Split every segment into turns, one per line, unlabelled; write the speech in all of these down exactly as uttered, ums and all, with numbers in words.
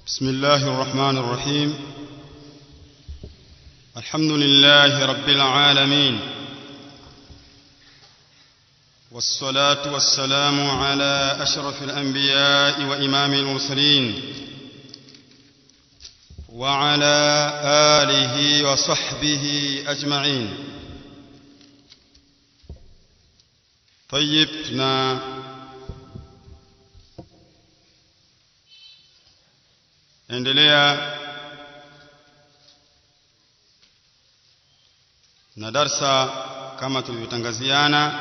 بسم الله الرحمن الرحيم. الحمد لله رب العالمين، والصلاة والسلام على أشرف الأنبياء وإمام المرسلين وعلى آله وصحبه أجمعين. طيب، نا endelea na darsa kama tulivyotangaziana,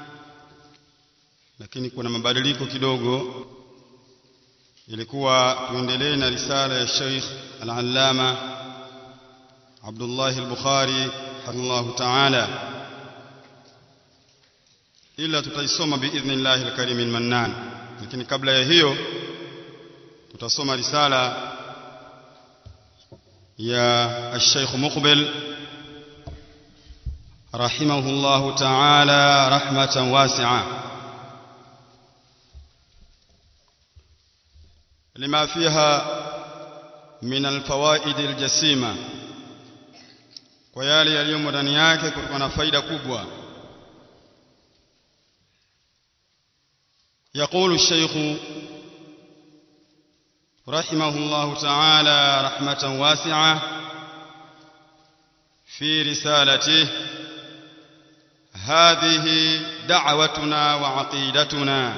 lakini kuna mabadiliko kidogo. Ilikuwa tuendelee na risala ya Sheikh Al-Allama Abdullah Al-Bukhari rahimahullah ta'ala, ila tutaisoma biidhnillah al-karim al-mannan. Lakini kabla ya hiyo tutasoma risala يا الشيخ مقبل رحمه الله تعالى رحمة واسعة، لما فيها من الفوائد الجسيمة، ويالي اليوم ndani yake kuna faida kubwa. يقول الشيخ رحمه الله تعالى رحمة واسعة في رسالته: هذه دعوتنا وعقيدتنا.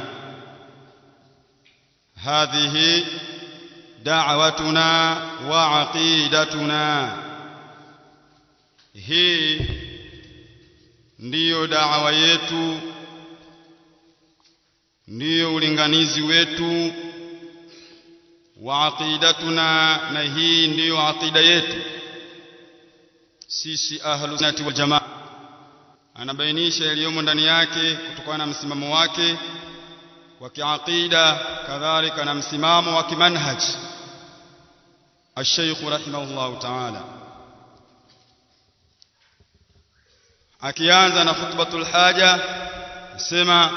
هذه دعوتنا وعقيدتنا. hii ndiyo da'wa yetu, ndiyo ulinganizi wetu. wa aqidatuna, na hii ndiyo aqida yetu sisi ahlus sunnati wal jamaa. Anabainisha yaliyomo ndani yake kutokana na msimamo wake wa kiaqida, kadhalika na msimamo wa kimanhaj al-Sheikh rahimahullah ta'ala. Akianza na khutbatul haja sema: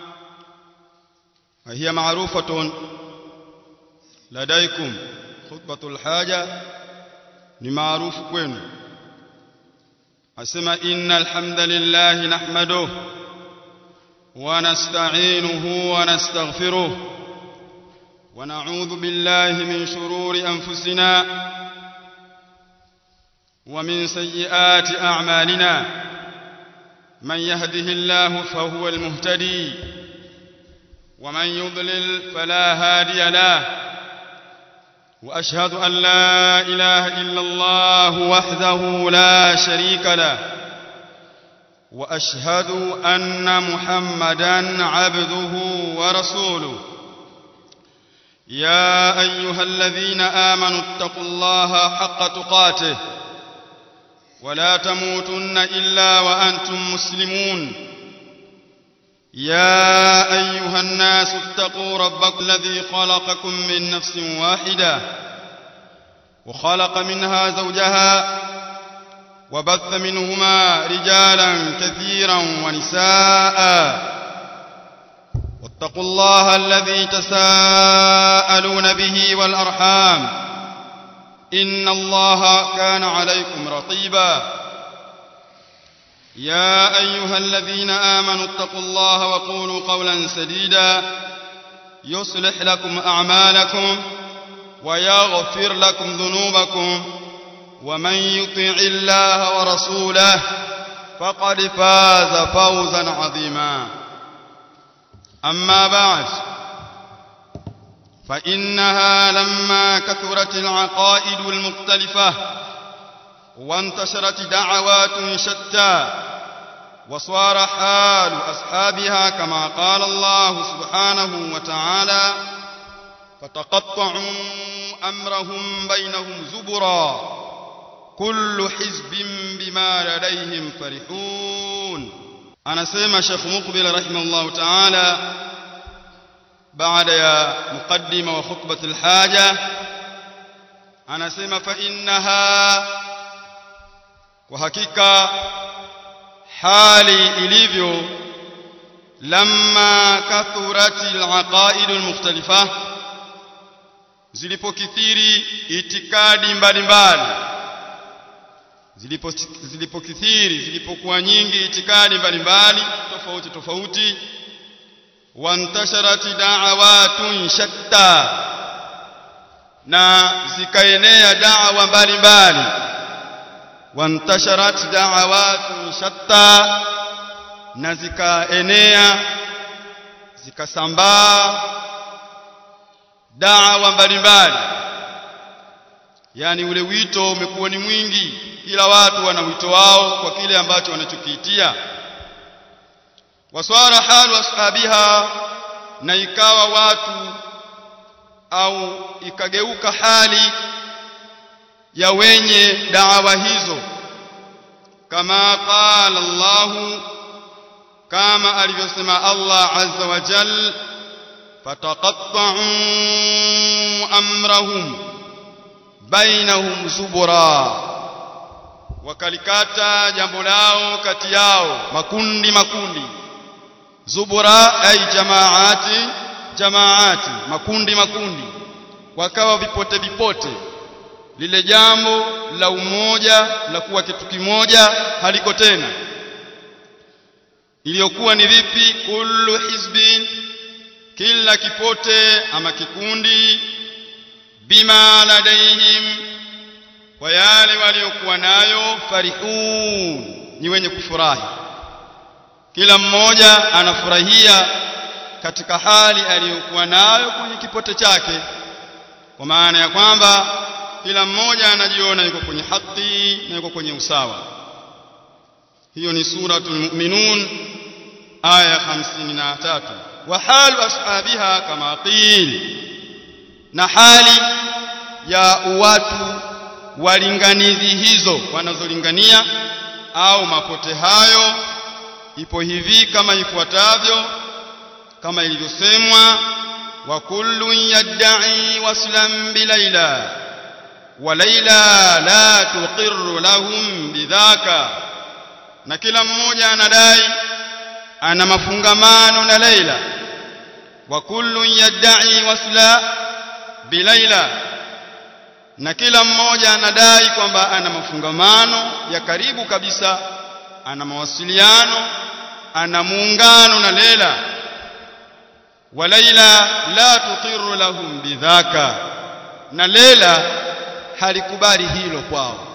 hiya ma'rufatun لديكم. خطبة الحاجة ni maarufu kwenu. Asema: innal hamdalillah nahmaduhu wa nasta'inuhu wa nastaghfiruh wa na'udhu billahi min shururi anfusina wa min sayyiati a'malina. man yahdihillahu fahuwal muhtadi wa man yudlil fala hadiya lahu. وأشهد أن لا إله إلا الله وحده لا شريك له، وأشهد أن محمدًا عبده ورسوله. يا أيها الذين آمنوا اتقوا الله حق تقاته ولا تموتن إلا وأنتم مسلمون. يا أيها الناس اتقوا ربكم الذي خلقكم من نفس واحدة وخلق منها زوجها وبث منهما رجالا كثيرا ونساء. واتقوا الله الذي تساءلون به والأرحام، إن الله كان عليكم رقيبا. يا أيها الذين آمنوا اتقوا الله وقولوا قولا سديدا يصلح لكم أعمالكم ويغفر لكم ذنوبكم، ومن يطع الله ورسوله فقد فاز فوزا عظيما. أما بعد، فإنها لما كثرت العقائد المختلفة وانتشرت دعوات شتى وصار حال أصحابها كما قال الله سبحانه وتعالى: فتقطعوا أمرهم بينهم زبرا كل حزب بما لديهم فرحون. أنا سيما شيخ مقبل رحمه الله تعالى بعد يا مقدمة وخطبة الحاجة، أنا سيما فإنها، وحقيقة hali ilivyo, lamma kathuratil aqaidul mukhtalifa, zilipokithiri itikadi mbalimbali, zilipo zilipokithiri zilipokuwa nyingi itikadi mbalimbali tofauti tofauti, wantasharati da'awatun shatta, na zikaenea da'wa mbalimbali, wantasharat da'awatun shatta, na zikaenea zikasambaa da'wa mbalimbali. Yani ule wito umekuwa ni mwingi, kila watu wana wito wao kwa kile ambacho wanachokiitia. Waswara halu ashabiha, na ikawa watu au ikageuka hali ya wenye da'wa hizo, kama qala Allah, kama alivyosema Allah azza wa jalla, fataqatta'u amrahum bainahum zubura, wakalikata jambo lao kati yao makundi makundi. Zubura ay jamaati jamaati, makundi makundi, wakawa vipote vipote. Lile jambo la umoja la kuwa kitu kimoja haliko tena. Iliyokuwa ni vipi? Kullu hizbin, kila kipote ama kikundi, bima ladaihim, kwa yale waliokuwa nayo, farihun, ni wenye kufurahi. Kila mmoja anafurahia katika hali aliyokuwa nayo kwenye kipote chake, kwa maana ya kwamba kila mmoja anajiona yuko kwenye haki na yuko kwenye usawa. Hiyo ni suratul Mu'minun aya hamsini na tatu. Wa halu ashabiha kama qil, na hali ya watu walinganizi hizo wanazolingania au mapote hayo ipo hivi kama ifuatavyo, kama ilivyosemwa: wa kullu yad'i waslan bilaila wa laila la tuqirru lahum bidhaka, na kila mmoja anadai ana mafungamano na Laila. Wa kullu yad'i wasla bilaila, na kila mmoja anadai kwamba ana mafungamano ya karibu kabisa, ana mawasiliano, ana muungano na Laila. Wa Laila la tuqirru lahum bidhaka, na Laila halikubali hilo kwao.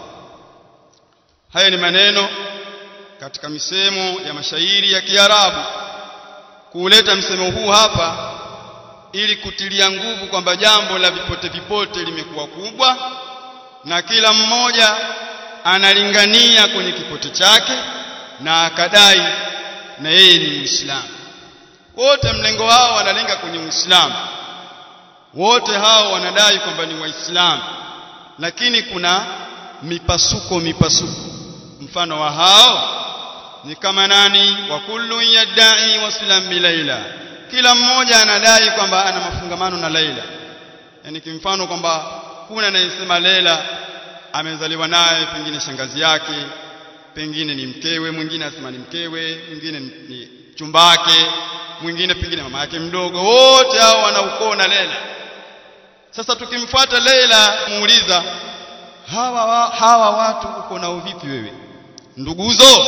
Haya ni maneno katika misemo ya mashairi ya Kiarabu. Kuleta msemo huu hapa ili kutilia nguvu kwamba jambo la vipote vipote limekuwa kubwa, na kila mmoja analingania kwenye kipote chake na akadai na yeye ni Muislamu. Wote mlengo wao wanalenga kwenye Uislamu, wote hao wanadai kwamba ni Waislamu, lakini kuna mipasuko mipasuko. Mfano wa hao ni kama nani? Wa kullu yad'i waslan bilaila, kila mmoja anadai kwamba ana mafungamano na Laila. Yani kimfano kwamba kuna anayesema Laila amezaliwa naye, pengine shangazi yake, pengine ni mkewe, mwingine asema ni mkewe, mwingine ni chumba yake, mwingine pengine mama yake mdogo. Wote hao wanaukoo na Laila. Sasa tukimfuata Laila, muuliza hawa hawa watu uko nao vipi wewe? Nduguzo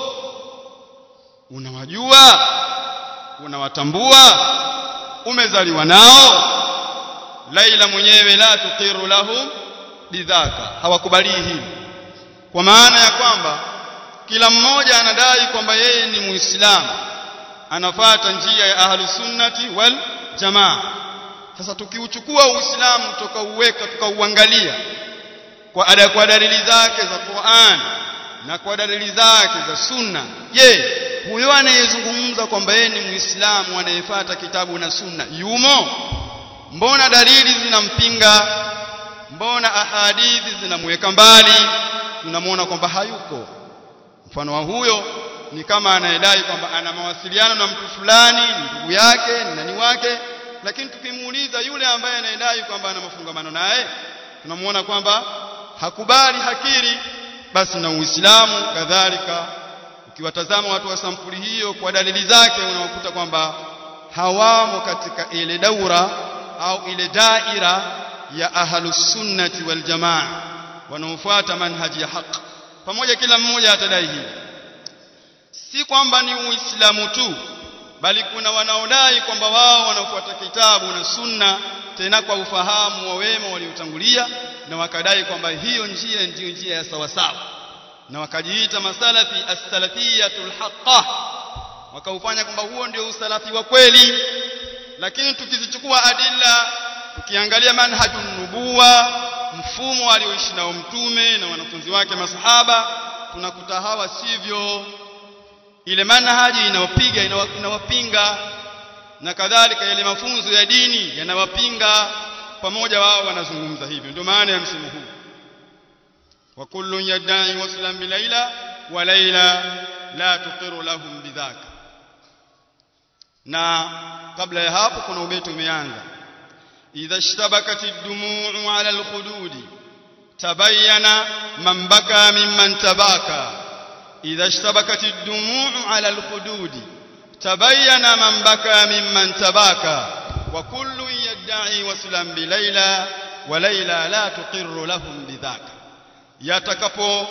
unawajua? Unawatambua? Umezaliwa nao? Laila mwenyewe la tuqiru lahum bidhaka, hawakubali hili, kwa maana ya kwamba kila mmoja anadai kwamba yeye ni Muislamu, anafuata njia ya ahlus sunnati wal jamaa. Sasa tukiuchukua Uislamu tukauweka tukauangalia kwa ada kwa dalili zake za Qur'an na kwa dalili zake za Sunna, je, huyo anayezungumza kwamba yeye ni Muislamu anayefuata kitabu na Sunna yumo? Mbona dalili zinampinga? Mbona ahadithi zinamweka mbali? Tunamuona kwamba hayuko. Mfano wa huyo ni kama anayedai kwamba ana mawasiliano na mtu fulani, ndugu yake, ni nani wake, lakini tukimuuliza yule ambaye anayedai kwamba ana mafungamano naye, tunamuona kwamba hakubali, hakiri. Basi na Uislamu kadhalika, ukiwatazama watu wa sampuli hiyo kwa dalili zake, unawakuta kwamba hawamo katika ile daura au ile daira ya ahlus sunnati wal jamaa wanaofuata manhaji ya haki. Pamoja kila mmoja atadai hivi, si kwamba ni Uislamu tu, bali kuna wanaodai kwamba wao wanafuata kitabu na sunna, tena kwa ufahamu wa wema waliotangulia, na wakadai kwamba hiyo njia ndiyo njia ya sawa sawa, na wakajiita masalafi as-salafiyatul haqqa, wakaufanya kwamba huo ndio usalafi wa kweli. Lakini tukizichukua adilla, tukiangalia manhajun nubuwa, mfumo alioishi nao mtume na wanafunzi wake masahaba, tunakuta hawa sivyo. Ile manhaji inawapiga inawapinga, na kadhalika ile mafunzo ya dini yanawapinga, pamoja wao wanazungumza hivyo. Ndio maana ya msimu huu, wa kullu yad'i waslan bi Laila wa Laila la tuqiru lahum bidhaka. Na kabla ya hapo kuna ubeti umeanza, idha ishtabakatid dumu'u 'ala al-khududi tabayyana man baka mimman tabaka. idha ishtabakatid dumu'u 'ala al-khududi tabayyana man baka mimman tabaka, wa kullu yad'i waslan bi Laila wa Laila la tuqiru lahum bidhaka. Yatakapo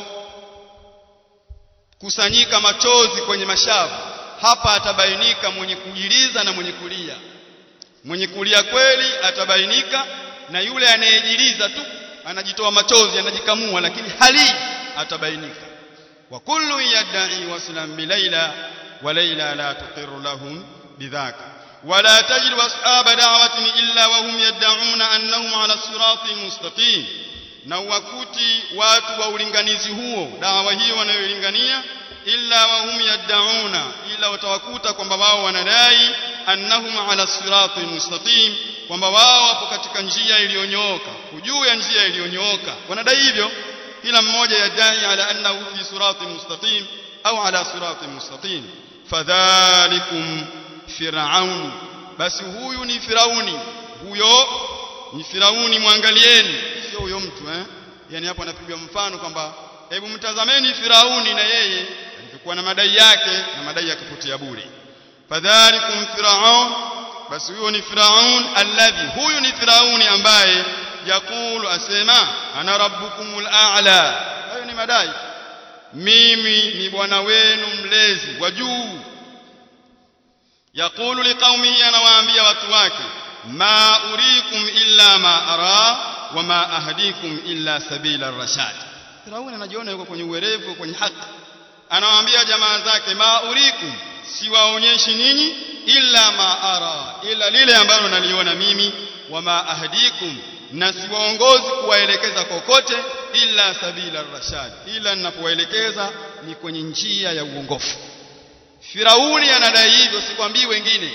kusanyika machozi kwenye mashavu, hapa atabainika mwenye kujiliza na mwenye kulia. Mwenye kulia kweli atabainika, na yule anayejiliza tu anajitoa machozi anajikamua lakini hali atabainika. wa kullu yad'i waslan bi Laila wa Laila la tuqiru lahum bidhaka. wala tajidu ashaba da'watin illa wa hum yad'una annahum 'ala as-siratil mustaqim. Na wakuti watu wa ulinganizi huo, dawa hiyo wanayolingania, illa wa hum yad'una, ila watawakuta kwamba wao wanadai annahum 'ala as-siratil mustaqim, kwamba wao wapo katika njia iliyonyooka, juu ya njia iliyonyooka. Wanadai hivyo, kila mmoja yadai ala annahu fi siratil mustaqim au ala siratil mustaqim. Fadhalikum Firaun, basi huyu ni Firauni, huyo ni Firauni, mwangalieni, sio huyo mtu eh. Yani hapo anapigwa mfano kwamba hebu mtazameni Firauni na yeye alikuwa na madai yake, na madai ya kupotea bure. Fadhalikum Firaun, basi huyo ni Firaun alladhi, huyu ni Firauni ambaye yakulu, asema ana rabbukumul a'la. Hayo ni madai, mimi ni bwana wenu mlezi wa juu. Yakulu liqaumihi, anawaambia watu wake, ma urikum illa ma ara wa ma ahdikum illa sabila ar-rashad. Firauni anajiona yuko kwenye uwerevu, kwenye haki. Anawaambia jamaa zake, ma urikum, siwaonyeshi ninyi, illa ma ara, ila lile ambalo naliona mimi, wa ma ahdikum, na siwaongozi kuwaelekeza kokote, illa sabila ar-rashad, ila ninapowaelekeza ni kwenye njia ya uongofu. Firauni anadai hivyo, sikwambii wengine.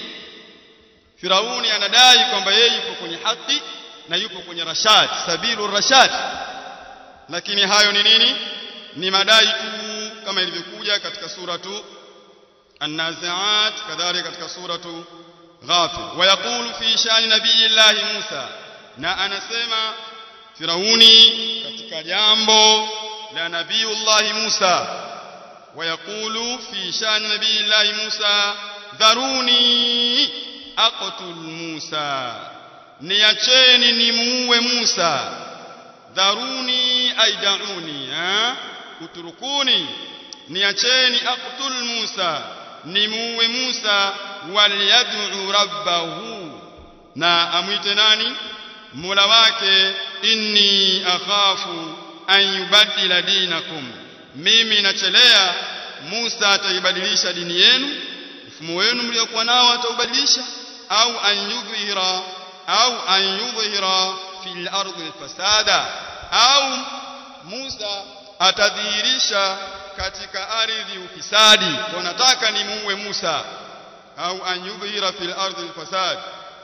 Firauni anadai kwamba yeye yupo kwenye haki na yupo kwenye rashad, sabilu rashad. Lakini hayo ni nini? Ni madai tu, kama ilivyokuja katika suratu An-Nazi'at, kadhalika katika suratu Ghafir. Wa yaqulu fi shani nabiyillahi Musa, na anasema Firauni katika jambo la nabiyullahi Musa. Wa yaqulu fi shani nabiyillahi Musa, dharuni aqtul Musa, niacheni nimuue Musa. Dharuni aidauni, ha? Uturukuni, niacheni aqtul Musa, nimuue Musa. Waliyad'u rabbahu, na amwite nani? Mola wake. Inni akhafu an yubaddila dinakum, mimi nachelea Musa ataibadilisha dini yenu, mfumo wenu mliokuwa nao ataubadilisha. Au an yudhhira, au an yudhhira fil ardi al-fasada, au Musa atadhihirisha katika ardhi ufisadi. Wanataka nimuue Musa. Au an yudhhira fil ardi al-fasad.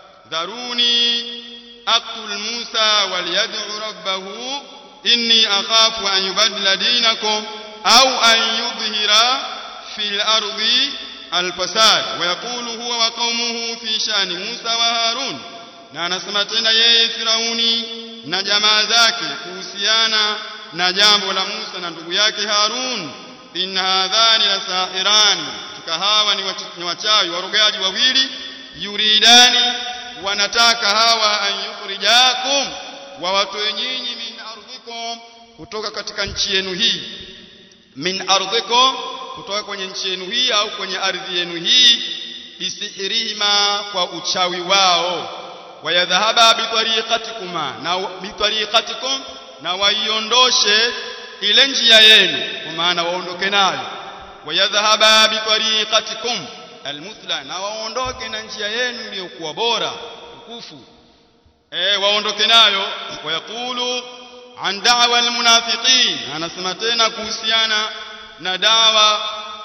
Dharuni aqtul Musa waliyad'u rabbahu inni akhafu an yubaddila dinakum au an yudhhira fil ardi al-fasad. Wa yaqulu huwa wa qaumuhu fi shani Musa wa Harun, na anasema tena yeye Firauni na jamaa zake kuhusiana na jambo la Musa na ndugu yake Harun, in hadhani la sahirani, hawa ni wachawi warogaji wawili, yuridani, wanataka hawa an yukhrijakum, wawatoe nyinyi min ardhikum kutoka katika nchi yenu hii, min ardhikum kutoka kwenye nchi yenu hii au kwenye ardhi yenu hii, bisihirima kwa uchawi wao, wayadhhaba bitariqatikuma na bitariqatikum na waiondoshe ile njia yenu, kwa maana waondoke nayo, wayadhhaba bitariqatikum almuthla na waondoke na njia yenu iliyokuwa bora tukufu, eh waondoke nayo. Wayaqulu an da'wa almunafiqin, anasema tena kuhusiana na dawa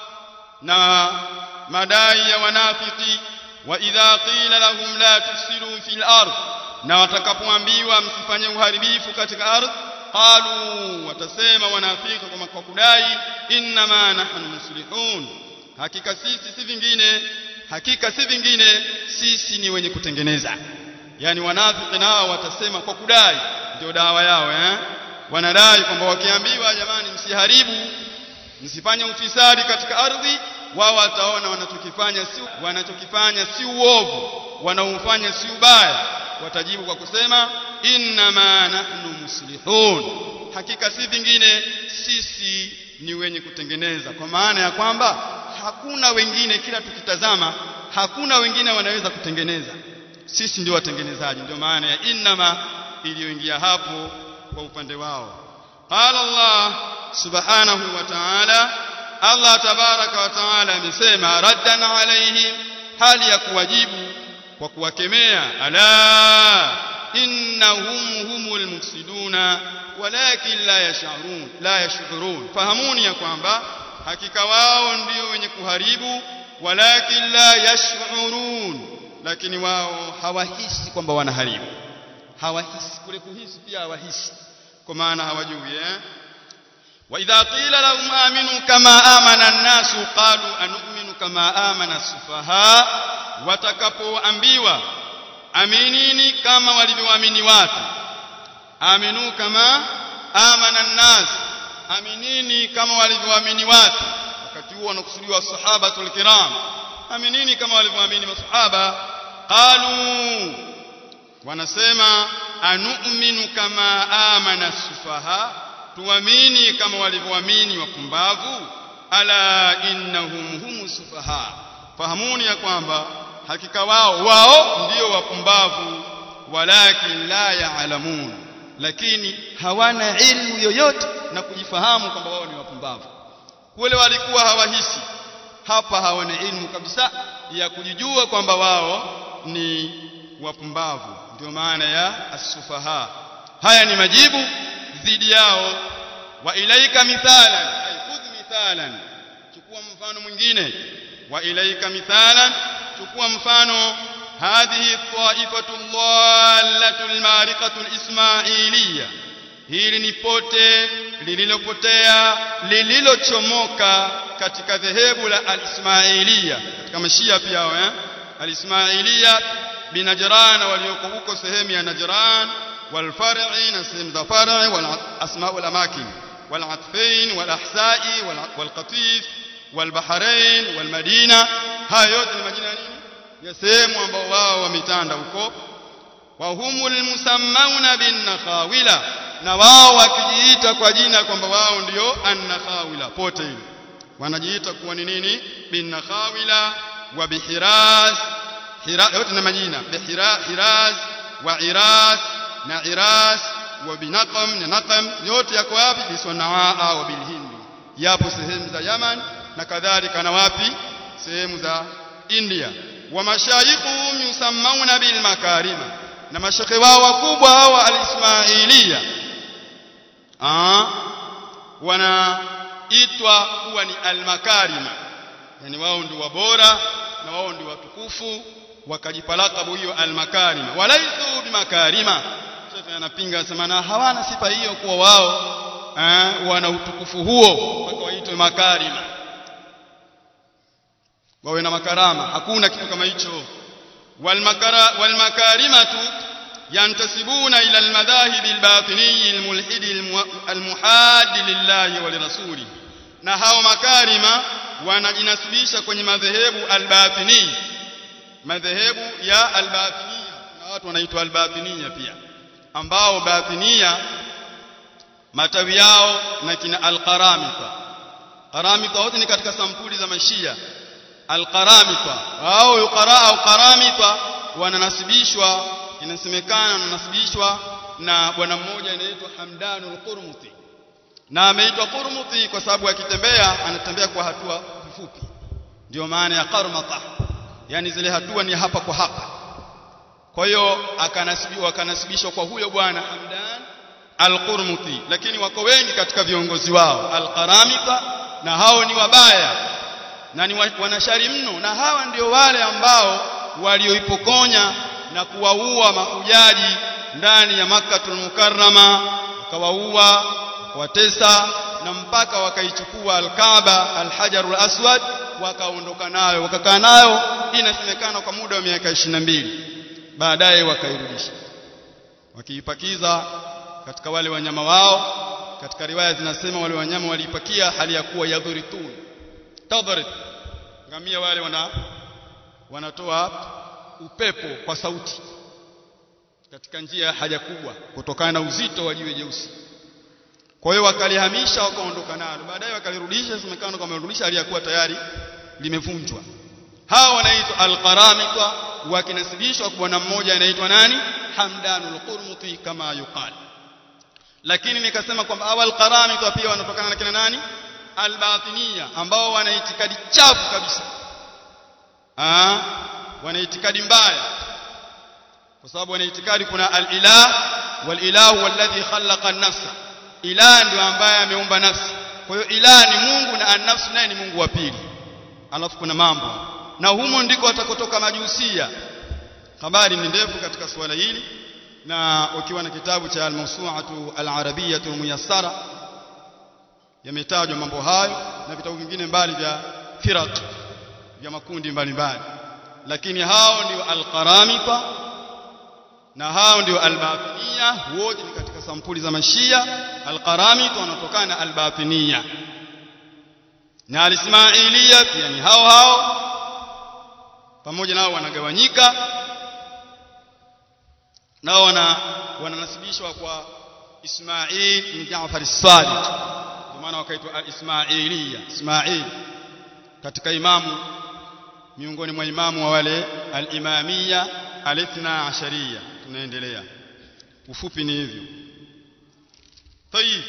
na madai ya wanafiki, wa idha qila lahum la tufsidu fil ardh, na watakapoambiwa msifanye uharibifu katika ardhi, qalu, watasema wanafiki kwa kudai, inna ma nahnu muslihun, hakika sisi si vingine hakika si vingine sisi ni wenye kutengeneza. Yani wanafiki nao watasema kwa kudai, ndio dawa yao eh wanadai kwamba wakiambiwa jamani msiharibu, msifanye ufisadi katika ardhi, wao wataona wanachokifanya si wanachokifanya si uovu, wanaofanya si ubaya, watajibu kwa kusema inna ma nahnu muslihun, hakika si vingine sisi ni wenye kutengeneza, kwa maana ya kwamba hakuna wengine, kila tukitazama hakuna wengine wanaweza kutengeneza, sisi ndio watengenezaji. Ndio maana ya inma iliyoingia hapo kwa upande wao. Qala Allah subhanahu wa ta'ala, Allah tabaraka wa ta'ala amesema raddan alaihim, hali ya kuwajibu kwa kuwakemea, ala innahum humul mufsiduna walakin la yash'urun la yash'urun, fahamuni ya kwamba hakika wao ndio wenye kuharibu, walakin la yash'urun, lakini wao hawahisi kwamba wanaharibu, hawahisi. Kule kuhisi pia hawahisi, kwa maana hawajui eh wa idha qila lahum aminu kama amana an-nasu qalu anu'minu kama amana as-sufaha, watakapoambiwa aminini kama walivyoamini watu, aminu kama amana an-nas, aminini kama walivyoamini watu. Wakati huo wanakusudiwa sahabatul kiram, aminini kama walivyoamini masahaba. Qalu, wanasema anu'minu kama amana as-sufaha, tuamini kama walivyoamini wapumbavu. Ala innahum humus sufaha, fahamuni ya kwamba hakika wao wao ndio wapumbavu, walakin la ya'lamun, lakini hawana ilmu yoyote na kujifahamu kwamba wao ni wapumbavu. Kule walikuwa hawahisi, hapa hawana ilmu kabisa ya kujijua kwamba wao ni wapumbavu, ndio maana ya as-sufaha. Haya ni majibu dhidi yao. Wa ilaika mithalan, ay khudh mithalan, chukua mfano mwingine. Wa ilaika mithalan, chukua mfano. Hadhihi ta'ifatu dhallatu al-mariqatu al-ismailiyya, hili ni pote lililopotea lililochomoka katika dhehebu la al-ismailiyya, katika mashia pia wao eh al-ismailiyya binajran, walioko huko sehemu ya Najran, والفرع نسم ذا فرع والأسماء والأماكن والعطفين والأحساء والقطيف والبحرين والمدينة. هاي yote ni majina nini ya sehemu ambao wao wametanda huko. Wa humul musammauna bin nakhawila, na wao wakijiita kwa jina kwamba wao ndio an-nakhawila, pote hili wanajiita kuwa ni nini, bin nakhawila wa bihiraz, hiraz yote ni majina, bihiraz hiraz wa iraz na iras wa binaqam na naqam, yote yako wapi? Biswanaa wa bilhindi, yapo sehemu za Yaman na kadhalika, na wapi? Sehemu za India. Wa mashayikhu yusammauna bil makarima, na mashekhe wao wakubwa hawa al-ismailiyya ah wanaitwa kuwa ni al-makarima, yani wao ndio wabora na wao ndio watukufu, wakajipa lakabu hiyo al-makarima. Walaisu bimakarima, sasa anapinga sema na hawana sifa hiyo kuwa wao eh, wana utukufu huo mpaka waitwe makarima, wawe na makarama. Hakuna kitu kama hicho. Wal makara wal makarimatu yantasibuna ila al madahib al batini al mulhid al muhad lillahi wa lirasuli, na hao makarima wanajinasibisha kwenye madhehebu al batini, madhehebu ya al batiniya, na watu wanaitwa al batiniya pia. ambao batinia matawi yao na kina al-qaramita. Qaramita wote ni katika sampuli za mashia. Al-qaramita au yuqara au qaramita wananasibishwa, inasemekana wananasibishwa na bwana mmoja anaitwa Hamdanul Qurmuti. Na ameitwa Qurmuti kwa sababu akitembea anatembea kwa hatua fupi. Ndio maana ya qarmata. Yaani zile hatua ni hapa kwa hapa. Kwa hiyo akanasibishwa akanasibishwa kwa huyo bwana Hamdan al-Qurmuti, lakini wako wengi katika viongozi wao al-qaramita, na hao ni wabaya na ni wanashari mno, na hawa ndio wale ambao walioipokonya na kuwaua mahujaji ndani ya Makkatul Mukarrama, wakawaua, wakawatesa, na mpaka wakaichukua al-Kaaba al-Hajarul Aswad, wakaondoka nayo, wakakaa nayo inasemekana kwa muda wa miaka ishirini na mbili. Baadaye wakairudisha wakiipakiza katika wale wanyama wao. Katika riwaya zinasema wale wanyama waliipakia hali ya kuwa yadhuritun tadharit, ngamia wale wana wanatoa upepo kwa sauti katika njia ya haja kubwa kutokana na uzito wa jiwe jeusi. Kwa hiyo wakalihamisha wakaondoka nalo, baadaye wakalirudisha, semekana kama wamerudisha hali ya kuwa tayari limevunjwa. Hao wanaitwa al-qaramita, wakinasibishwa kwa bwana mmoja anaitwa nani? Hamdanul Qurmuti kama yuqal. Lakini nikasema kwamba awal qaramita pia wanatokana na kina nani? Al-batiniya, ambao wana itikadi chafu kabisa. Ah, wana itikadi mbaya. Kwa sababu wana itikadi kuna al-ilah wal ilahu walladhi khalaqa an-nafsa. Ilah ndio ambaye ameumba nafsi. Kwa hiyo ilah ni Mungu na an-nafs naye ni Mungu wa pili. Alafu kuna mambo. Na humo ndiko atakotoka majusia. Habari ni ndefu katika swala hili, na ukiwa na kitabu cha al-Mawsu'atu al-Arabiyyah al-Muyassara yametajwa mambo hayo, na vitabu vingine mbali vya firaq vya makundi mbalimbali. Lakini hao ndio al-qaramita na hao ndio al-batiniya, wote ni katika sampuli za mashia. Al-qaramita wanatokana al-batiniya, na al-ismailiya pia ni hao hao, pamoja nao wanagawanyika, nao wana wananasibishwa kwa Ismail ibn Jaafar as-Sadiq, kwa maana wakaitwa al-Ismailiya. Ismail katika imamu miongoni mwa imamu wa wale al-Imamiyya al-Ithna Ashariya. Tunaendelea, ufupi ni hivyo. Tayib,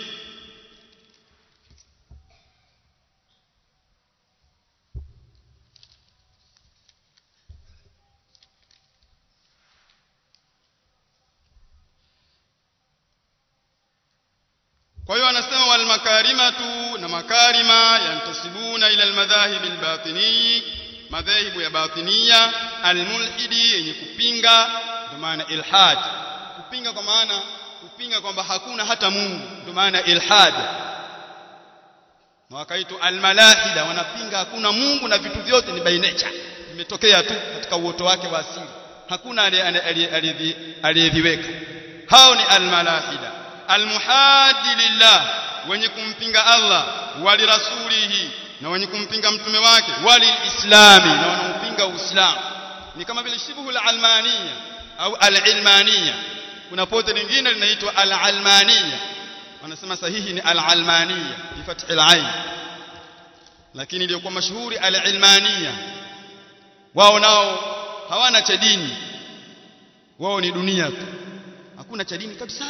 kwa hiyo anasema wal makarimatu, na makarima yantasibuna ila al madhahib al batini, madhahibu ya batiniya, al mulhidi, yenye kupinga, ndio maana ilhad. Kupinga kwa maana kupinga kwamba hakuna hata Mungu, ndio maana ilhad. Na wakaitwa al malahida, wanapinga hakuna Mungu na vitu vyote ni by nature, vimetokea tu katika uoto wake wa asili, hakuna aliyeviweka. Hao ni al malahida. Al-muhaddi lillah, wenye kumpinga Allah, wali rasulihi, na wenye kumpinga mtume wake, wali islami, na wanampinga Uislamu. Ni kama vile shibhul almaniya au al-ilmaniya. Kuna pote lingine linaitwa al-almaniya, wanasema sahihi ni al-almaniya bi fathi al-ain, lakini ndio kwa mashuhuri al-ilmaniya. Wao nao hawana cha dini, wao ni dunia tu, hakuna cha dini kabisa.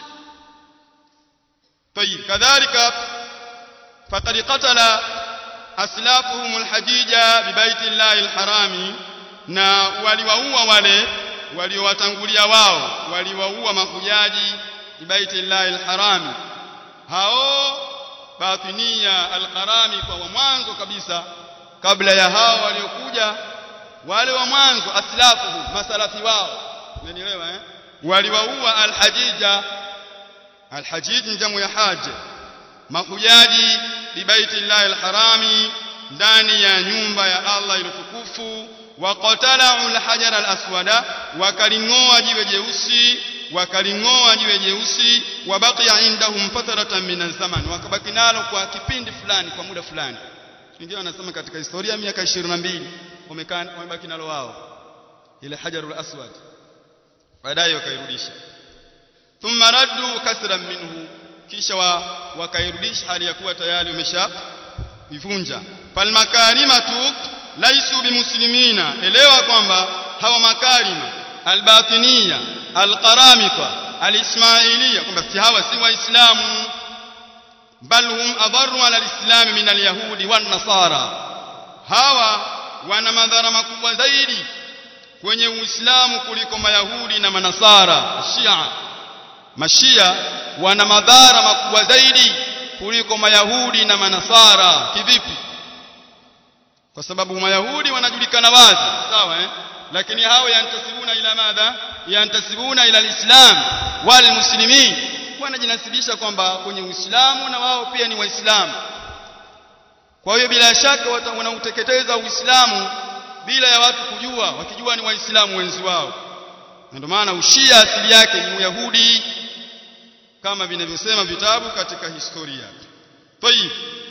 طيب كذلك فقد قتل أسلافهم الحجيجة ببيت الله الحرام, na waliwaua wale waliowatangulia wao, waliwaua mahujaji bibaiti llahi alharami. Hao batiniya alqarami kwa mwanzo kabisa, kabla ya hao waliokuja wale wa mwanzo aslafuhum, masalafi wao, unanielewa eh? Waliwaua alhajija. Al-hajij ni jamu ya haja, mahujaji bibaiti llahi al-harami, ndani ya nyumba ya Allah iliyotukufu. Waqatalu al-hajar al-aswada, wakalingoa jiwe jeusi, wakalingoa jiwe jeusi. Wabaqiya indahum fataratan min az-zaman, wakabaki nalo kwa kipindi fulani, kwa muda fulani. Wengine wanasema katika historia miaka ishirini na mbili wamekaa wamebaki nalo wao ile hajarul aswad, baadaye wakairudisha. thumma raddu kasran minhu, kisha wakairudisha hali ya kuwa tayari umesha ivunja. Fal makarimatu laisu bimuslimina, elewa kwamba hawa makarima albatiniya alqaramita alismailiya kwamba si hawa si waislamu, bal hum adarru ala alislam min alyahudi wan nasara, hawa wana madhara makubwa zaidi kwenye uislamu kuliko mayahudi na manasara. Shia mashia wana madhara makubwa zaidi kuliko mayahudi na manasara. Kivipi? Kwa sababu mayahudi wanajulikana wazi, sawa eh? Lakini hao yantasibuna ila madha, yantasibuna ila alislam wal muslimin, wanajinasibisha kwamba kwenye uislamu na wao pia ni waislamu. Kwa hiyo bila shaka wanauteketeza uislamu bila ya watu kujua, wakijua ni waislamu wenzi wao. Ndio maana ushia asili yake ni uyahudi kama vinavyosema vitabu katika historia. Tayib,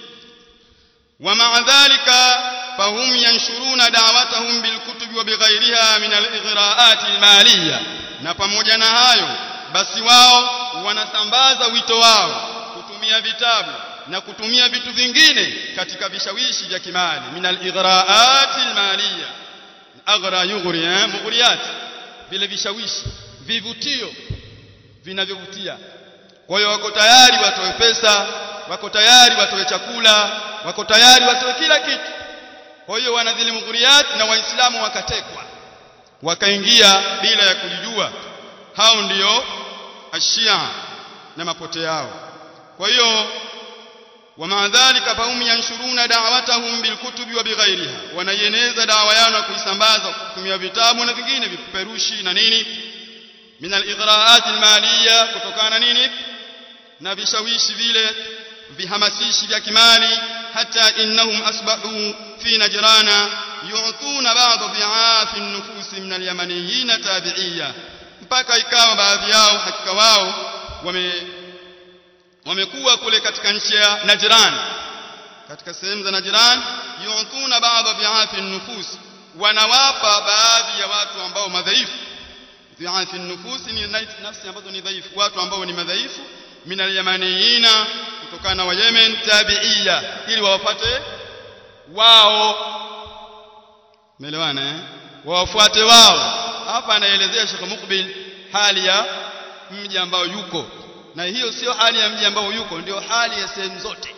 wa ma'a dhalika fahum yanshuruna da'watahum bil kutubi wa bighayriha min al ighraat al maliyya, na pamoja na hayo basi wao wanasambaza wito wao kutumia vitabu na kutumia vitu vingine katika vishawishi vya kimali. Min al ighraat al maliyya, aghra yughri eh mughriyat, vile vishawishi vivutio vinavyovutia. Kwa hiyo wako tayari watoe pesa, wako tayari watoe chakula, wako tayari watoe kila kitu. Kwa hiyo wana zile mughriyat na waislamu wakatekwa, wakaingia bila ya kujijua. Hao ndio ashia na mapote yao. Kwa hiyo wa maadhalika fahum yanshuruna da'watahum bilkutubi wa bighayriha, wanaieneza dawa yao na kuisambaza kutumia vitabu na vingine vipeperushi na nini, min al-ighraat al-maliyya, kutokana nini na vishawishi vile vihamasishi vya kimali. Hata innahum asbahu fi najrana yu'tuna ba'd dhi'af an-nufus min al-yamaniyyin tabi'iyya, mpaka ikawa baadhi yao hakika wao wame wamekuwa kule katika nchi ya Najran, katika sehemu za Najran, yu'tuna ba'd dhi'af an-nufus, wanawapa baadhi ya watu ambao madhaifu. Dhi'af an-nufus ni nafsi ambazo ni dhaifu, watu ambao ni madhaifu, min al-yamaniyina, kutokana wa Yemen, tabi'iyya, ili wawapate wao. Umeelewana eh? Wawafuate wao. Hapa anaelezea Sheikh Muqbil hali ya mji ambao yuko, na hiyo sio hali ya mji ambao yuko, ndio hali ya sehemu zote.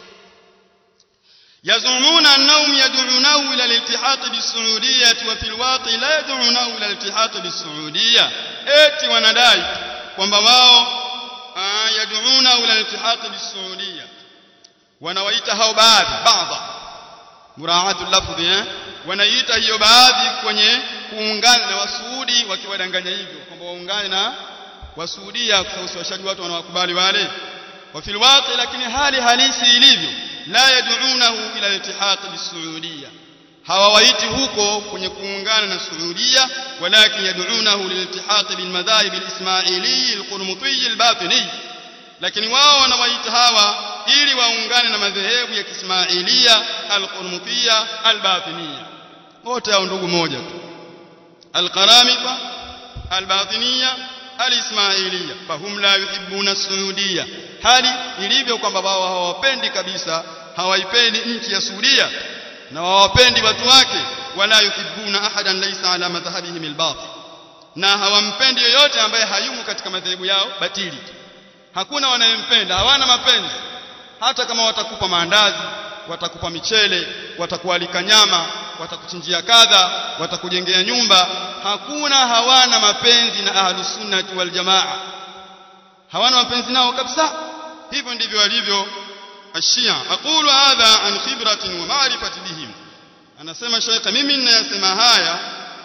yazumuna annahum yad'unahu ila al-iltihaq bis-saudiyyah wa fil waqi la yad'unahu ila al-iltihaq bis-saudiyyah, eti wanadai kwamba wao yad'unahu ila al-iltihaq bis-saudiyyah, wanawaita hao baadhi baadhi muraatul lafdhi eh, wanaita hiyo baadhi kwenye kuungana na Wasuudi, wakiwadanganya hivyo kwamba waungane na Wasuudia, kwa sababu washajua watu wanawakubali wale. Wa fil waqi, lakini hali halisi ilivyo, la yad'unahu ila al-iltihaq bis-saudiyyah, hawawaiti huko kwenye kuungana na Saudia, walakin yad'unahu lil-iltihaq bil madhahib al-ismaili al-qurmuti al-batini, lakini wao wanawaita hawa ili waungane na madhehebu ya Kismailia al-Qurmutiyya al-Batiniyya. Wote hao ndugu moja tu, al-Qaramita al-Batiniyya al-Ismailiyya. Fahum la yuhibbuna as-Saudiyya, hali ilivyo kwamba wao hawapendi kabisa, hawaipendi nchi ya Saudia na hawapendi watu wake. Wala yuhibbuna ahadan laysa ala madhhabihim al-batil, na hawampendi yoyote ambaye hayumo katika madhehebu yao batili. Hakuna wanayempenda, hawana mapenzi. Hata kama watakupa maandazi, watakupa michele, watakualika nyama, watakuchinjia kadha, watakujengea nyumba, hakuna, hawana mapenzi na ahlus sunnah wal jamaa, hawana mapenzi nao kabisa. Hivyo ndivyo walivyo ashia. Aqulu hadha an khibratin wa ma'rifati bihim, anasema Sheikh, mimi ninayasema haya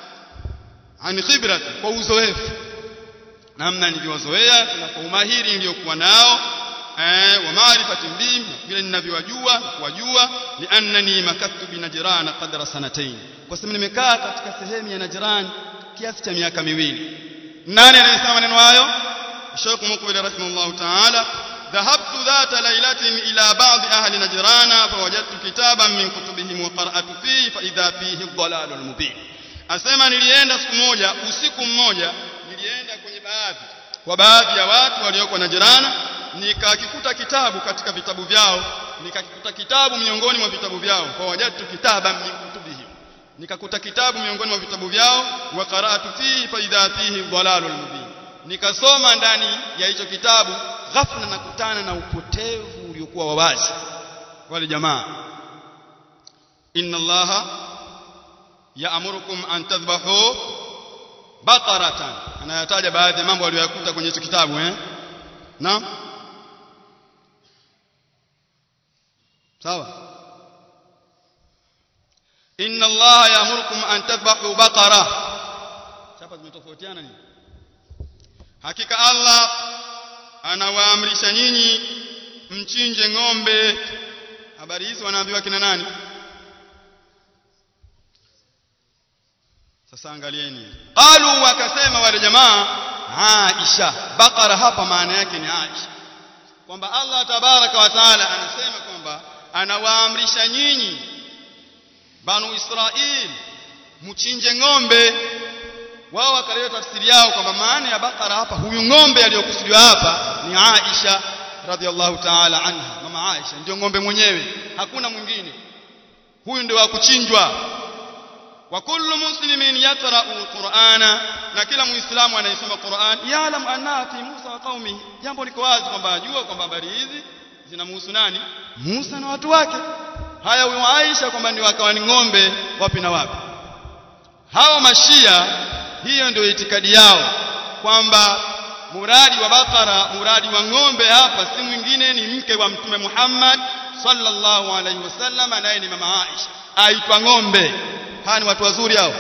an khibrati, kwa uzoefu, namna nilivyozoea na kwa umahiri niliokuwa nao, eh wa maarifati bihim, vile ninavyowajua kuwajua. Li annani makattu bi Najran qadra sanatayn, kwa sababu nimekaa katika sehemu ya Najran kiasi cha miaka miwili. Nani anayesema maneno hayo? Sheikh Muqbil rahimahullah ta'ala, dhahabtu dhata laylatin ila ba'd ahli Najran fawajadtu kitaban min kutubihim wa qara'tu fihi fa idha fihi ad-dalal al-mubin. Asema nilienda siku moja, usiku mmoja, nilienda kwenye baadhi kwa baadhi ya watu walioko Najrana, nikakikuta kitabu katika vitabu vyao, nikakikuta kitabu miongoni mwa vitabu vyao, fa wajadtu kitaban min kutubihi, nikakuta kitabu miongoni mwa vitabu vyao, wa qara'tu fihi fa idha fihi dhalalul mubin, nikasoma ndani ya hicho kitabu, ghafla nakutana na upotevu uliokuwa wa wazi. Wale jamaa, inna allaha ya'murukum an tadhbahu baqaratan, anayataja baadhi ya mambo aliyoyakuta kwenye hicho kitabu eh na sawa. Inna allaha ya'murukum an tadhbahu baqara, chapa zimetofautiana nini? Hakika Allah anawaamrisha nyinyi mchinje ng'ombe. Habari hizi wanaambiwa kina nani? Sasa angalieni, qalu, wakasema wale jamaa, Aisha. Baqara hapa maana yake ni Aisha, kwamba Allah tabaraka wa taala anasema kwamba anawaamrisha nyinyi Banu Israil mchinje ng'ombe. Wao wakaleta tafsiri yao kwamba maana ya Baqara hapa, huyu ng'ombe aliyokusudiwa hapa ni Aisha radhiallahu ta'ala anha. Mama Aisha ndio ng'ombe mwenyewe, hakuna mwingine, huyu ndio wa kuchinjwa. Wa kullu muslimin yaqra'u al-Qur'ana, na kila muislamu anayesoma Qur'an, ya'lam anna fi Musa wa qaumi, jambo liko wazi kwamba ajua kwamba habari hizi zinamhusu nani? Musa na watu wake. Haya, huyu Aisha kwamba ndio akawa ni ng'ombe wapi na wapi. Hao mashia, hiyo ndio itikadi yao, kwamba muradi wa Baqara, muradi wa ng'ombe hapa si mwingine ni mke wa Mtume Muhammad sallallahu alaihi wasallam, naye ni mama Aisha, aitwa ng'ombe. Hawa ni watu wazuri hao,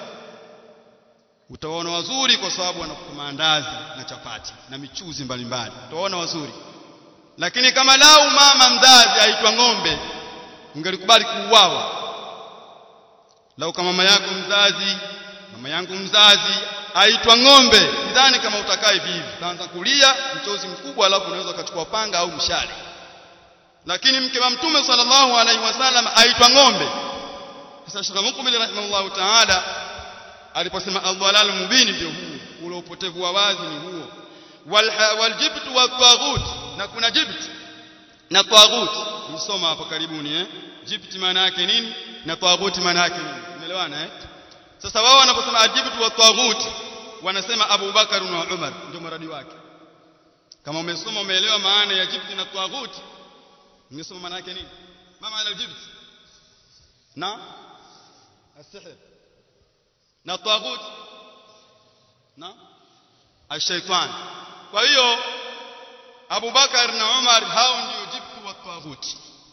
utaona wazuri kwa sababu wanakupa maandazi na chapati na michuzi mbalimbali, utaona wazuri. Lakini kama lau mama mzazi aitwa ng'ombe, ungelikubali kuuawa? Lau kama mama yako mzazi, mama yangu mzazi aitwa ng'ombe, sidhani kama utakaa hivi hivi, utaanza kulia mchozi mkubwa, alafu unaweza kuchukua panga au mshale. Lakini mke wa Mtume sallallahu alaihi wasallam aitwa ng'ombe. Sasa Sheikh Mukbil rahimahullah ta'ala aliposema al-dhalal mubin, ndio huo ule upotevu wa wazi, ni huo. Wal waljibt wa taghut, na kuna jibt na taghut, nisoma hapo karibuni eh. Jibt maana yake nini na taghut maana yake nini? Umeelewana eh? Sasa wao wanaposema ajibt wa taghut, wanasema Abu Bakar na Umar ndio maradi wake. Kama umesoma umeelewa maana ya jibt na taghut, umesoma maana yake nini? Ma maana al-jibt na السحر na taghut na الشيطان. Kwa hiyo Abu Bakar na Umar hao ndio jibtu wa taghut.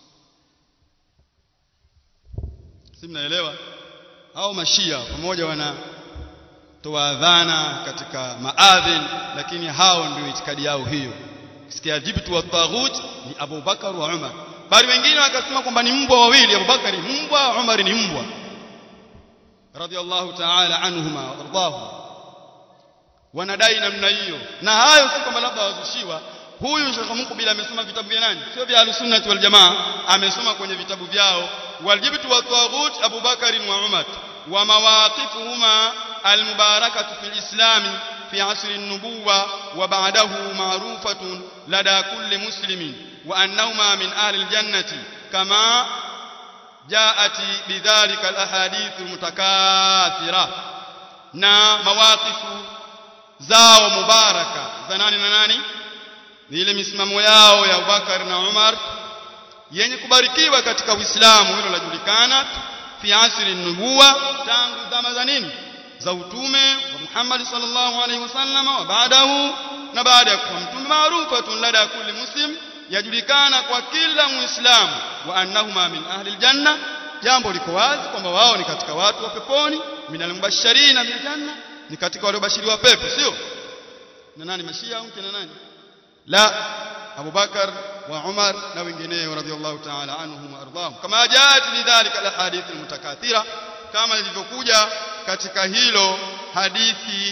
Si mnaelewa? Hao mashia pamoja wana toa adhana katika maadhin, lakini hao ndio itikadi yao hiyo. Sikia, jibtu wa taghut ni Abu Bakar wa Umar. Bali wengine wakasema kwamba ni mbwa wawili, Abu Bakar ni mbwa, Umar ni mbwa, radiyallahu ta'ala anhuma wa ardahu. Wanadai namna hiyo, na hayo si kwamba labda wazushiwa. Huyu Sheikh Mukbil amesoma vitabu vya nani? Sio vya Ahlus-Sunnah wal Jamaa, amesoma kwenye vitabu vyao. Waljibtu wa taghut Abu Bakar wa Umar, wa mawaqifuhuma almubarakatu fil Islam fi asri an-nubuwwa wa ba'dahu ma'rufatun lada kulli muslimin, wa annahuma min ahli al-jannati kama jaati bidhalika al-ahadith al-mutakathira. Na mawaqifu zao mubaraka za nani na nani, ni ile misimamo yao ya Abubakar na Umar yenye kubarikiwa katika Uislamu. Hilo lajulikana fi asri nubuwa, tangu zama za nini, za utume wa Muhammad sallallahu alaihi wasallam, wa baadahu, na baada ya kuwa mtume, maarufatun lada kulli muslim, yajulikana kwa kila Muislamu, wa annahuma min ahli aljanna, jambo liko wazi kwamba wao ni katika watu wa peponi, minal mubashirina bil janna, ni katika wale wabashiriwa pepo. Sio na nani mashia au kina nani? La, Abu Bakar wa Umar na wengineo radhiallahu ta'ala anhum wa ardhahum, kama jaat lidhalika alhadith almutakathira, kama ilivyokuja katika hilo hadithi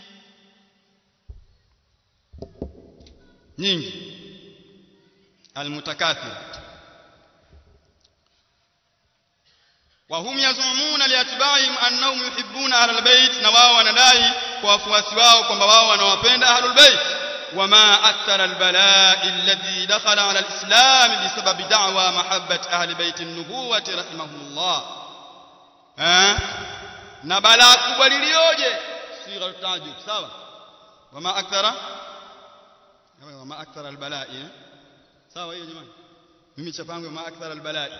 nyingi almutakathira. wa hum yazumuna liatba'ihim annahum yuhibbuna ahlal bait, na wao wanadai kwa wafuasi wao kwamba wao wanawapenda ahlul bait. Wama akthara albala'i alladhi dakhala ala alislam bisababi da'wa mahabbat ahli bait an-nubuwati rahimahumullah. Eh, na balaa kubwa lilioje, sigha tajib, sawa. Wama akthara wama akthara albala'i, sawa hiyo jamani. Mimi chapangu wama akthara albala'i,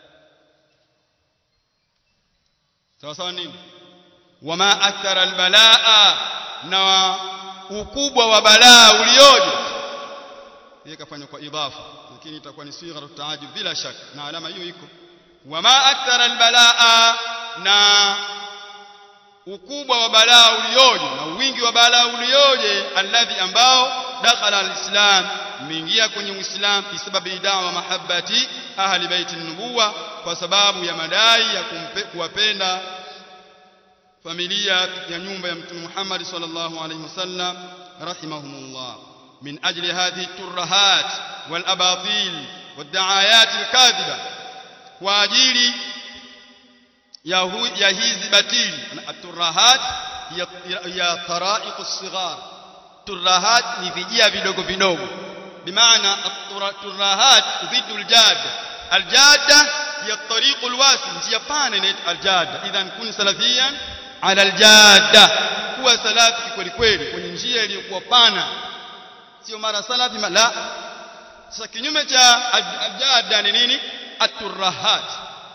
sawa sawa nini? Wama akthara albalaa, na ukubwa wa balaa ulioje. Hii kafanywa kwa idafa, lakini itakuwa ni sigha taajub bila shaka, na alama hiyo iko. Wama akthara albalaa, na ukubwa wa balaa ulioje na wingi wa balaa ulioje, alladhi ambao dakhala alislam, mingia kwenye uislamu bisababi da'wa mahabbati ahli baiti an-nubuwa, kwa sababu ya madai ya kuwapenda familia ya nyumba ya Mtume Muhammad sallallahu alaihi wasallam rahimahumullah. Min ajli hadhihi turrahat wal abatil wad da'ayat al kadhiba, kwa ajili ya ya hizi batili. At-turrahat ya ya tara'iq as-sighar, turrahat ni vijia vidogo vidogo, bimaana at-turrahat dhiddu al-jadda. Al-jadda ya at-tariq al-wasi, njia pana inaitwa al-jadda. Idhan kun salafiyan ala al-jadda, kuwa salafi kweli kweli kwenye njia iliyokuwa pana, sio mara salafi la. Sasa kinyume cha al-jadda ni nini? At-turrahat.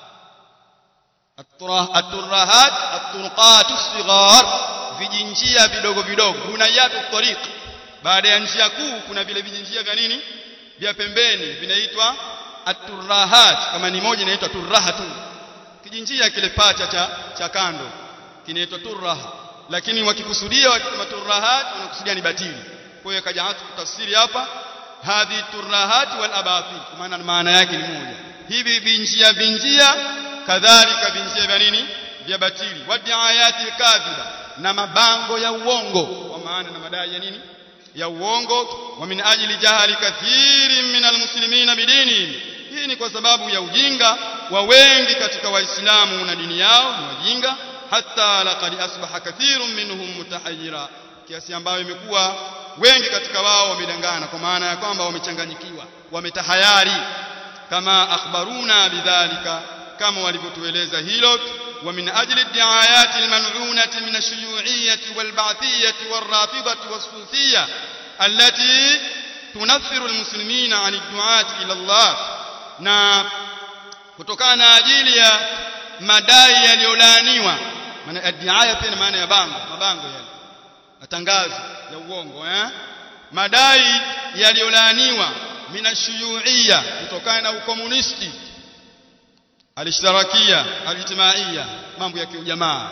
At-turrahat at-turqat as-sighar, vijinjia vidogo vidogo. Bunayatu tariq, baada ya njia kuu kuna vile vijinjia vya nini, vya pembeni, vinaitwa at-turrahat. Kama ni moja inaitwa turrahatu, kijinjia kile pacha cha cha kando kinaitwa turraha, lakini wakikusudia wakisema turrahat wanakusudia ni batili. Kwa hiyo kaja hatu tafsiri hapa hadhi turrahat wal abatil, kwa maana maana yake ni moja. Hivi vinjia vinjia kadhalika vinjia vya nini, vya batili. Wadiayati kadhiba, na mabango ya uongo, kwa maana na madai ya nini, ya uongo. Wa min ajli jahali kathirin min almuslimina bidini, hii ni kwa sababu ya ujinga wa wengi katika waislamu na dini yao ni wajinga. Hatta laqad asbaha kathirun minhum mutahayyira, kiasi ambayo imekuwa wengi katika wao wamedangana, kwa maana ya kwamba wamechanganyikiwa, wametahayari. Kama akhbaruna bidhalika, kama walivyotueleza hilo. Wa min ajli ad-di'ayati al-man'unati min ash-shuyu'iyyati wal-ba'thiyyati war-rafidati was-sufiyyah allati tunaffiru al-muslimina 'an ad-du'ati ila Allah, na kutokana na ajili ya madai yaliyolaaniwa. Maana ad-di'aya pia maana ya bango, mabango yale, matangazo ya uongo eh, madai yaliyolaaniwa minashuyuia, kutokana na ukomunisti, alishitarakia, alijtimaiya, mambo ya kiujamaa,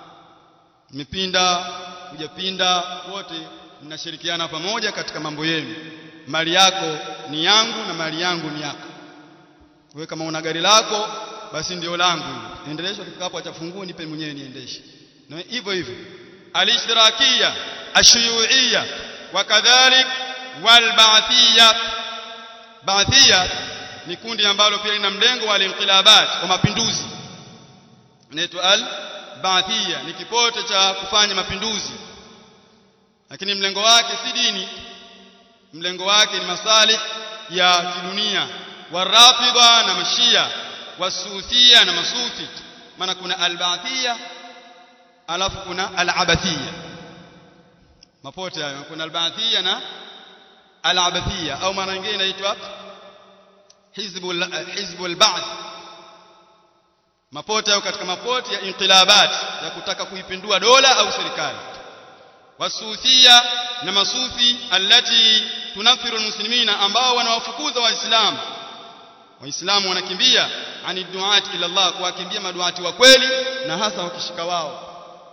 mipinda kujapinda, wote mnashirikiana pamoja katika mambo yenu. Mali yako ni yangu na mali yangu ni yako. Wewe kama una gari lako basi ndio langu, endelesha, kifika hapo acha funguo nipe mwenyewe niendeshe, na hivyo hivyo. Alishitarakia, ashuyuia, wakadhalik walba'thiyya. Ba'thiyya ni kundi ambalo pia lina mlengo wa al-inqilabat, wa mapinduzi. Inaitwa al-ba'thiyya, ni kipote cha kufanya mapinduzi, lakini mlengo wake si dini, mlengo wake ni masalih ya kidunia. Warafidha na mashia, wasufia na masufi. Maana kuna al-ba'thiyya alafu kuna al-abathiyya, mapote hayo. Kuna al-ba'thiyya na al-abathiyya, au maana nyingine inaitwa hizbul hizbul ba'th. Mapote hayo katika mapote ya inqilabat, ya kutaka kuipindua dola au serikali. Wasufia na masufi, allati tunafiru almuslimina, ambao wanawafukuza waislamu. Waislamu wanakimbia ani duati ila Allah, kuwakimbia maduati wa kweli, na hasa wakishika wao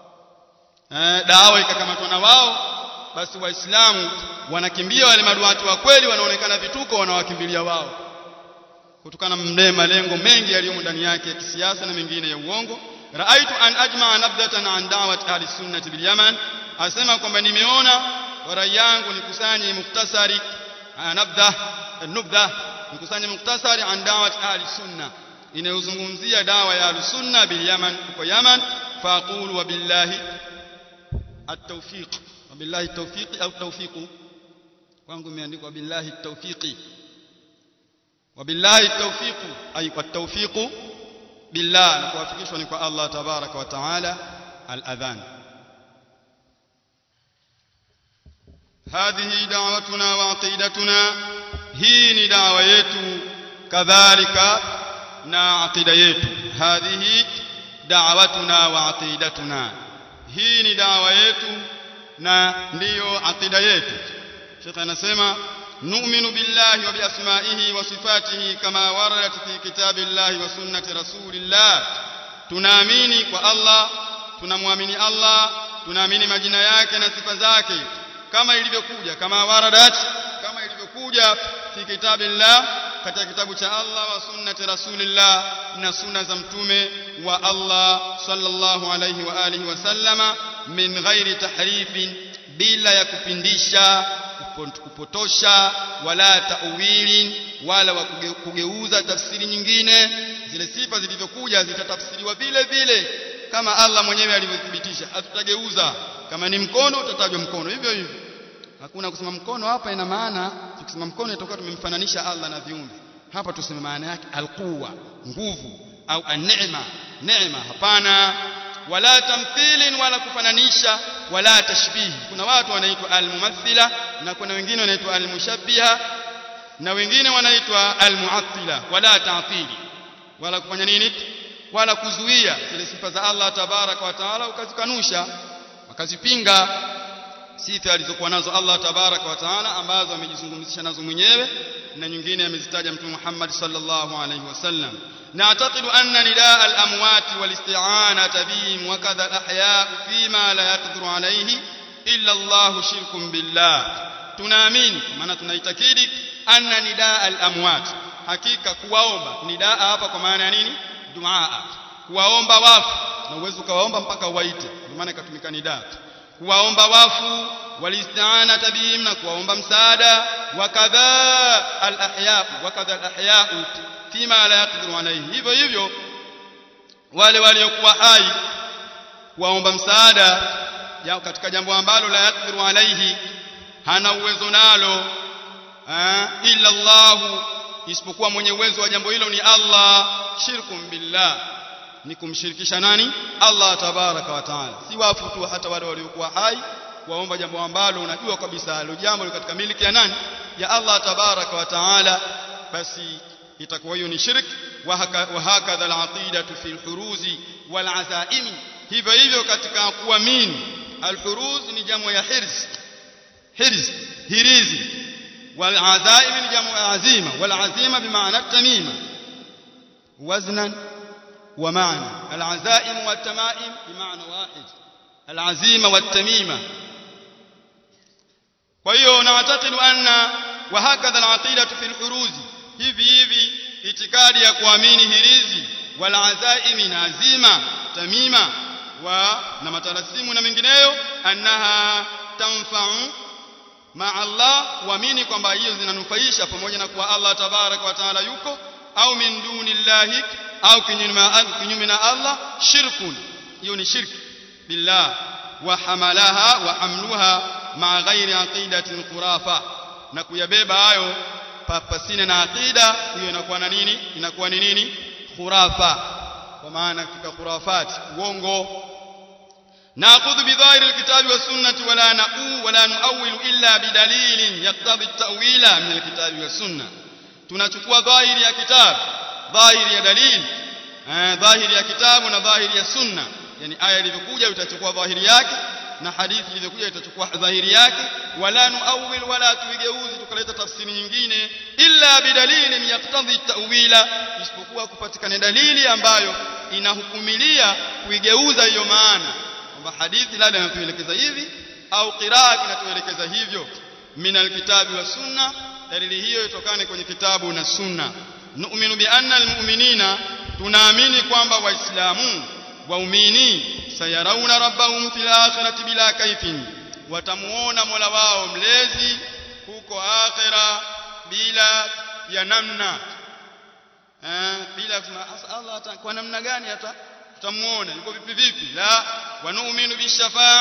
eh, dawa ikakamatwa na wao, basi waislamu wanakimbia wale maduati wa kweli, wanaonekana vituko, wanawakimbilia wao, kutokana na malengo mengi yaliyomo ndani yake ya kisiasa na mengine ya uongo. Raaitu an ajma'a nabdatan an da'wat ahli sunnah bil Yaman, asema kwamba nimeona kwa rai yangu nikusanye mukhtasari nabda nubda nikusanye mukhtasari an da'wat ahli sunnah, inayozungumzia dawa ya ahli sunnah bil Yaman, kwa Yaman. Faqulu wa billahi at-tawfiq wabillahi at-tawfiq au tawfiqu kwangu imeandikwa billahi at-tawfiqi wabillahi at-tawfiq ay at-tawfiq billah na kuwafikishwa ni kwa Allah tabaraka wa taala al-adhan. هذه دعوتنا وعقيدتنا هي دعوة yetu kadhalika na aqida yetu. هذه دعوتنا وعقيدتنا hii ni dawa yetu na ndiyo aqida yetu. Sheikh anasema nu'minu billahi wa bi asma'ihi wa sifatihi kama waradat fi kitabillahi wa sunnati rasulillah. Tunaamini kwa Allah, tunamwamini Allah, tunaamini majina yake na sifa zake kama ilivyokuja, kama waradat, kama ilivyokuja fi kitabillah, katika kitabu cha Allah wa sunnati rasulillah, na sunna za mtume wa Allah sallallahu alayhi wa alihi wasallama, min ghairi tahrifin, bila ya kupindisha, kupotosha, wala ta'wilin, wala kugeuza tafsiri nyingine. Zile sifa zilizokuja zitatafsiriwa vile vile kama Allah mwenyewe alivyothibitisha, hatutageuza. Kama ni mkono utatajwa mkono hivyo hivyo. Hakuna kusema mkono hapa ina maana tukisema mkono itakuwa tumemfananisha Allah na viumbe. Hapa tuseme maana yake alquwa, nguvu, au an-ni'ma, neema. Hapana. Wala tamthilin, wala kufananisha, wala tashbih. Kuna watu wanaitwa al-mumathila na kuna wengine wanaitwa al-mushabbiha na wengine wanaitwa al-mu'attila. Wala ta'tili, wala kufanya nini, wala kuzuia zile sifa za Allah tabaraka wa taala ukazikanusha, wakazipinga sifa alizokuwa nazo Allah tabaraka wa taala ambazo amejizungumzisha nazo mwenyewe na nyingine amezitaja Mtume Muhammad sallallahu alaihi wasallam. Na'taqidu anna nidaa al-amwat wal-isti'anata bihim wa kadha al-ahya fima la yaqdiru alayhi illa Allah shirkun billah. Tunaamini, maana tunaitakidi, anna nidaa al-amwat, hakika kuwaomba. Nidaa hapa kwa maana ya nini? Dua, kuwaomba wafu, na uwezo kawaomba mpaka waite, kwa maana ikatumika nidaa. Kuwaomba wafu, walisti'anata bihim, na kuwaomba msaada, wakadha al-ahya, wakadha al-ahya fima la yaqdiru alayhi, hivyo hivyo wale waliokuwa hai kuwaomba msaada ya katika jambo ambalo la yaqdiru alayhi, hana uwezo nalo, illa Allah, isipokuwa mwenye uwezo wa jambo hilo ni Allah. Shirkun billah, ni kumshirikisha nani? Allah tabaraka wa taala. Si wafu tu, hata wale waliokuwa hai waomba jambo ambalo unajua kabisa hilo jambo liko katika miliki ya nani? Ya Allah tabaraka wa taala, basi itakuwa hiyo ni shirk. Wa hakadha al-aqidatu fi al-huruzi wal azaimi, hivyo hivyo katika kuamini. Al-huruz ni jamu ya hirz, hirz, hirizi. Wal azaimi ni jamu ya azima, wal azima bimaana tamima waznan ومعنى. العزائم والتمائم بمعنى واحد، العزيمة والتميمة. وهي نعتقد أن وهكذا العقيدة في الحروز، hivi hivi itikadi ya kuamini hirizi, wal azaimi na azima, tamima wa na matalasimu na mengineyo, annaha tanfa'u ma Allah, kuamini kwamba hiyo zinanufaisha pamoja na kwa Allah tabaraka wa taala yuko, au min dunillahi, au kinyume na Allah. Shirkun, hiyo ni shirki billah. Wa hamalaha wa hamluha ma ghairi aqidatin khurafa, na kuyabeba hayo pasina na aqida, hiyo inakuwa na nini? Inakuwa ni nini? Khurafa, kwa maana katika khurafat, uongo. Na'khudhu bi dhahiri alkitabi was sunnati wala na'u wala nu'awwilu illa bidalilin yaqtadi at-ta'wila min alkitabi was sunnah. Tunachukua dhahiri ya kitabu, dhahiri ya dalili, eh, dhahiri ya kitabu na dhahiri ya sunna. Yani aya ilivyokuja utachukua dhahiri yake, na hadithi ilivyokuja itachukua dhahiri yake. Wala nuawil, wala tuigeuzi tukaleta tafsiri nyingine, illa bidalilin yaqtadi at-ta'wila, isipokuwa kupatikana dalili ambayo inahukumilia kuigeuza hiyo maana, kwamba hadithi labda inatuelekeza hivi au qiraa kinatuelekeza hivyo. Min alkitabi wa sunna, dalili hiyo itokane kwenye kitabu na sunna. Nu'minu bi anna almu'minina, tunaamini kwamba waislamu waumini sayarawna rabbahum fil akhirati bila kaifin, watamuona Mola wao mlezi huko akhira bila ya namna, eh, bila kusema Allah kwa namna gani hata tutamuona yuko vipi vipi. La, wa nu'minu bishafa'a,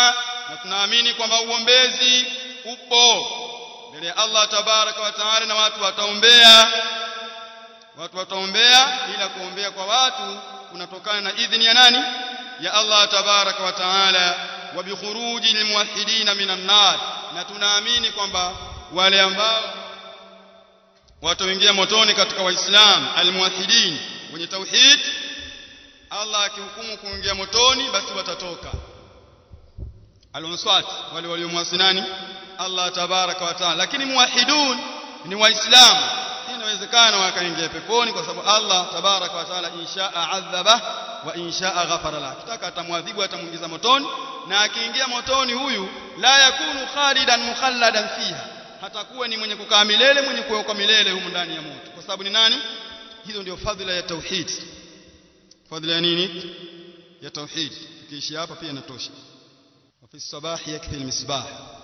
na tunaamini kwamba uombezi upo mbele ya Allah tabaraka wa taala, na watu wataombea watu wataombea ila kuombea kwa watu kunatokana na idhini ya nani? Ya Allah tabaraka wa taala. Wa bi khuruji lil muwahhidin minan nar, na tunaamini kwamba wale ambao wataingia motoni katika waislamu almuwahhidin wenye tauhid, Allah akihukumu kuingia motoni basi watatoka. Al-unswat wale waliomwasi nani? Allah tabaraka wa taala. Lakini muwahhidun ni waislamu, inawezekana wakaingia peponi kwa sababu Allah tabaraka wa taala inshaa adhaba wa inshaa ghafara la, kitaka atamwadhibu atamuingiza motoni, na akiingia motoni huyu la yakunu khalidan mukhalladan fiha, hatakuwa ni mwenye kukaa milele, mwenye kuwekwa milele humu ndani ya moto. Kwa sababu ni nani? Hizo ndio fadhila ya tauhid. Fadhila ya nini? Ya tauhid. Tukiishi hapa pia inatosha. Wa fi sabahi yakfi almisbah.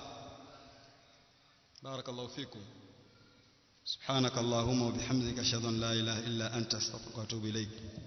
Barakallahu fikum. سبحانك اللهم وبحمدك اشهد ان لا اله الا انت استغفرك واتوب اليك.